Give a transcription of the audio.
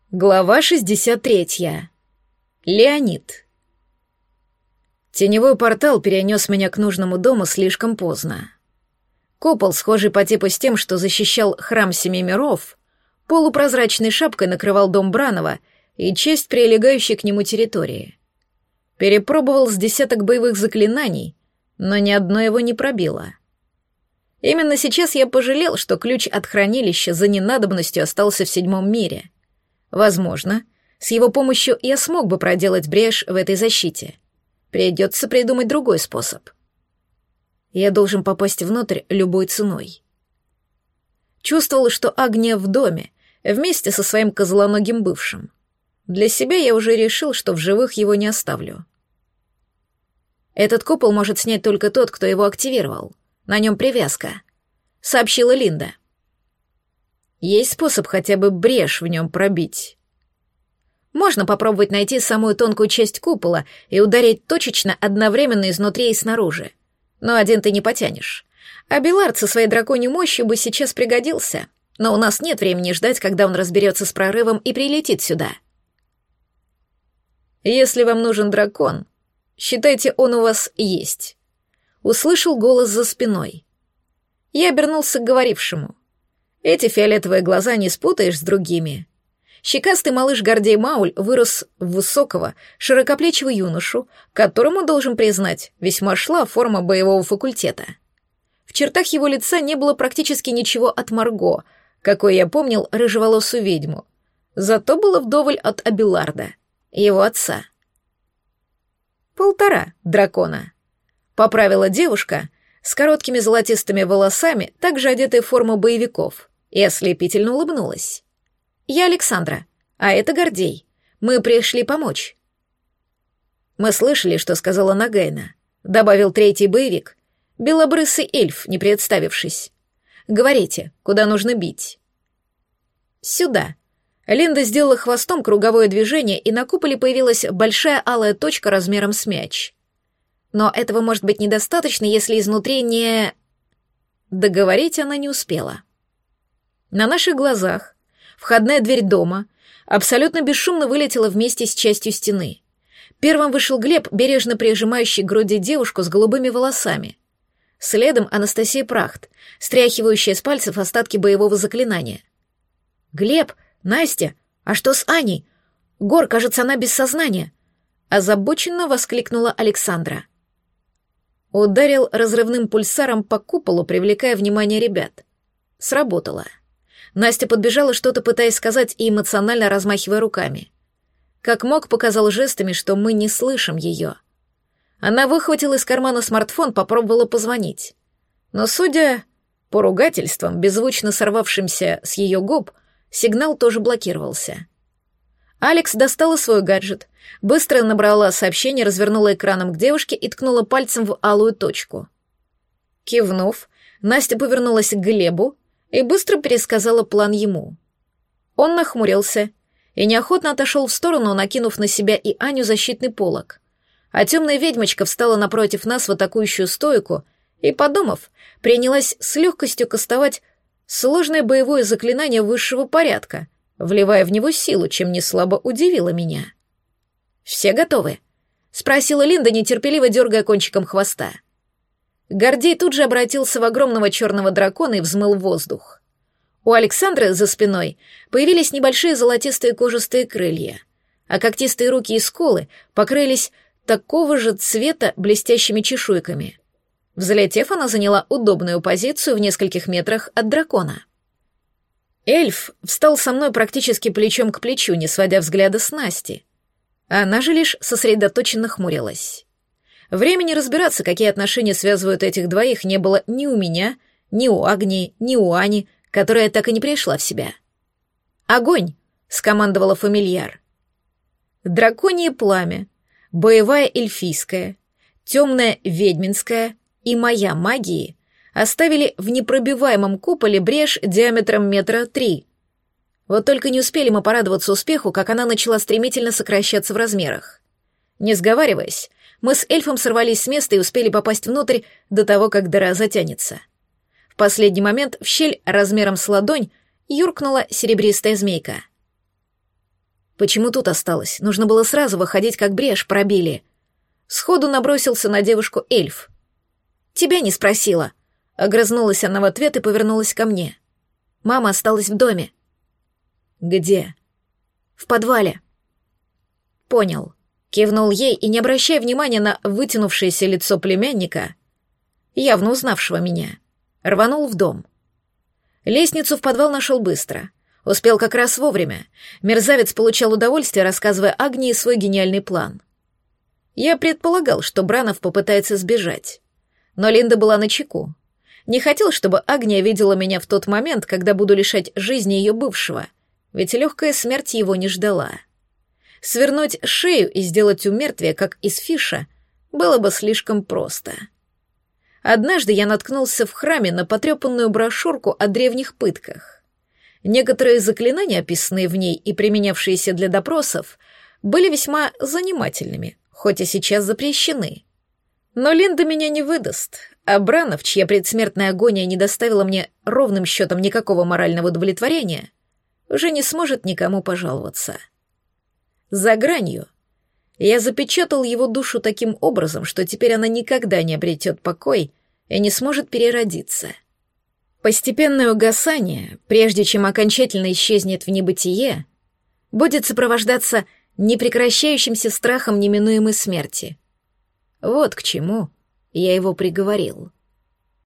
Глава 63. Леонид. Теневой портал перенес меня к нужному дому слишком поздно. Купол, схожий по типу с тем, что защищал храм Семи Миров, полупрозрачной шапкой накрывал дом Бранова и часть прилегающей к нему территории. Перепробовал с десяток боевых заклинаний, но ни одно его не пробило. Именно сейчас я пожалел, что ключ от хранилища за ненадобностью остался в Седьмом мире. Возможно, с его помощью я смог бы проделать брешь в этой защите. Придется придумать другой способ. Я должен попасть внутрь любой ценой. Чувствовал, что Агния в доме, вместе со своим козлоногим бывшим. Для себя я уже решил, что в живых его не оставлю. Этот купол может снять только тот, кто его активировал. На нем привязка, сообщила Линда. Есть способ хотя бы брешь в нем пробить. Можно попробовать найти самую тонкую часть купола и ударить точечно одновременно изнутри и снаружи. Но один ты не потянешь. А Белард со своей драконьей мощью бы сейчас пригодился. Но у нас нет времени ждать, когда он разберется с прорывом и прилетит сюда. Если вам нужен дракон, считайте, он у вас есть. Услышал голос за спиной. Я обернулся к говорившему. Эти фиолетовые глаза не спутаешь с другими. Щекастый малыш Гордей Мауль вырос в высокого, широкоплечего юношу, которому, должен признать, весьма шла форма боевого факультета. В чертах его лица не было практически ничего от Марго, какой я помнил рыжеволосую ведьму. Зато было вдоволь от Абеларда, его отца. 1,5 дракона. Поправила девушка с короткими золотистыми волосами, также одетая в форму боевиков, и ослепительно улыбнулась. «Я Александра, а это Гордей. Мы пришли помочь». «Мы слышали, что сказала Нагайна», — добавил третий боевик, белобрысый эльф, не представившись. «Говорите, куда нужно бить?» «Сюда». Линда сделала хвостом круговое движение, и на куполе появилась большая алая точка размером с мяч. Но этого может быть недостаточно, если изнутри не... Договорить она не успела. На наших глазах входная дверь дома абсолютно бесшумно вылетела вместе с частью стены. Первым вышел Глеб, бережно прижимающий к груди девушку с голубыми волосами. Следом Анастасия Прахт, стряхивающая с пальцев остатки боевого заклинания. «Глеб, Настя, а что с Аней? Гор, кажется, она без сознания!» Озабоченно воскликнула Александра. Ударил разрывным пульсаром по куполу, привлекая внимание ребят. Сработало. Настя подбежала, что-то пытаясь сказать и эмоционально размахивая руками. Как мог, показал жестами, что мы не слышим ее. Она выхватила из кармана смартфон, попробовала позвонить. Но, судя по ругательствам, беззвучно сорвавшимся с ее губ, сигнал тоже блокировался. Алекс достала свой гаджет, быстро набрала сообщение, развернула экраном к девушке и ткнула пальцем в алую точку. Кивнув, Настя повернулась к Глебу и быстро пересказала план ему. Он нахмурился и неохотно отошел в сторону, накинув на себя и Аню защитный полог. А темная ведьмочка встала напротив нас в атакующую стойку и, подумав, принялась с легкостью кастовать сложное боевое заклинание высшего порядка, вливая в него силу, чем не слабо удивило меня. «Все готовы?» — спросила Линда, нетерпеливо дергая кончиком хвоста. Гордей тут же обратился в огромного черного дракона и взмыл воздух. У Александры за спиной появились небольшие золотистые кожистые крылья, а когтистые руки и скулы покрылись такого же цвета блестящими чешуйками. Взлетев, она заняла удобную позицию в нескольких метрах от дракона. Эльф встал со мной практически плечом к плечу, не сводя взгляда с Насти. Она же лишь сосредоточенно хмурилась. Времени разбираться, какие отношения связывают этих двоих, не было ни у меня, ни у Агнии, ни у Ани, которая так и не пришла в себя. «Огонь!» — скомандовала фамильяр. Драконье пламя, боевая эльфийская, темная ведьминская и моя магии оставили в непробиваемом куполе брешь диаметром 3 метра. Вот только не успели мы порадоваться успеху, как она начала стремительно сокращаться в размерах. Не сговариваясь, мы с эльфом сорвались с места и успели попасть внутрь до того, как дыра затянется. В последний момент в щель размером с ладонь юркнула серебристая змейка. Почему тут осталось? Нужно было сразу выходить, как брешь пробили. Сходу набросился на девушку эльф. «Тебя не спросила». Огрызнулась она в ответ и повернулась ко мне. «Мама осталась в доме». «Где?» «В подвале». «Понял». Кивнул ей и, не обращая внимания на вытянувшееся лицо племянника, явно узнавшего меня, рванул в дом. Лестницу в подвал нашел быстро. Успел как раз вовремя. Мерзавец получал удовольствие, рассказывая Агнии свой гениальный план. Я предполагал, что Бранов попытается сбежать. Но Линда была начеку. Не хотел, чтобы Агния видела меня в тот момент, когда буду лишать жизни ее бывшего, ведь легкая смерть его не ждала. Свернуть шею и сделать умертвие, как из фиша, было бы слишком просто. Однажды я наткнулся в храме на потрепанную брошюрку о древних пытках. Некоторые заклинания, описанные в ней и применявшиеся для допросов, были весьма занимательными, хоть и сейчас запрещены. Но Линда меня не выдаст, а Бранов, чья предсмертная агония не доставила мне ровным счетом никакого морального удовлетворения, уже не сможет никому пожаловаться. За гранью я запечатал его душу таким образом, что теперь она никогда не обретет покой и не сможет переродиться. Постепенное угасание, прежде чем окончательно исчезнет в небытие, будет сопровождаться непрекращающимся страхом неминуемой смерти. Вот к чему я его приговорил.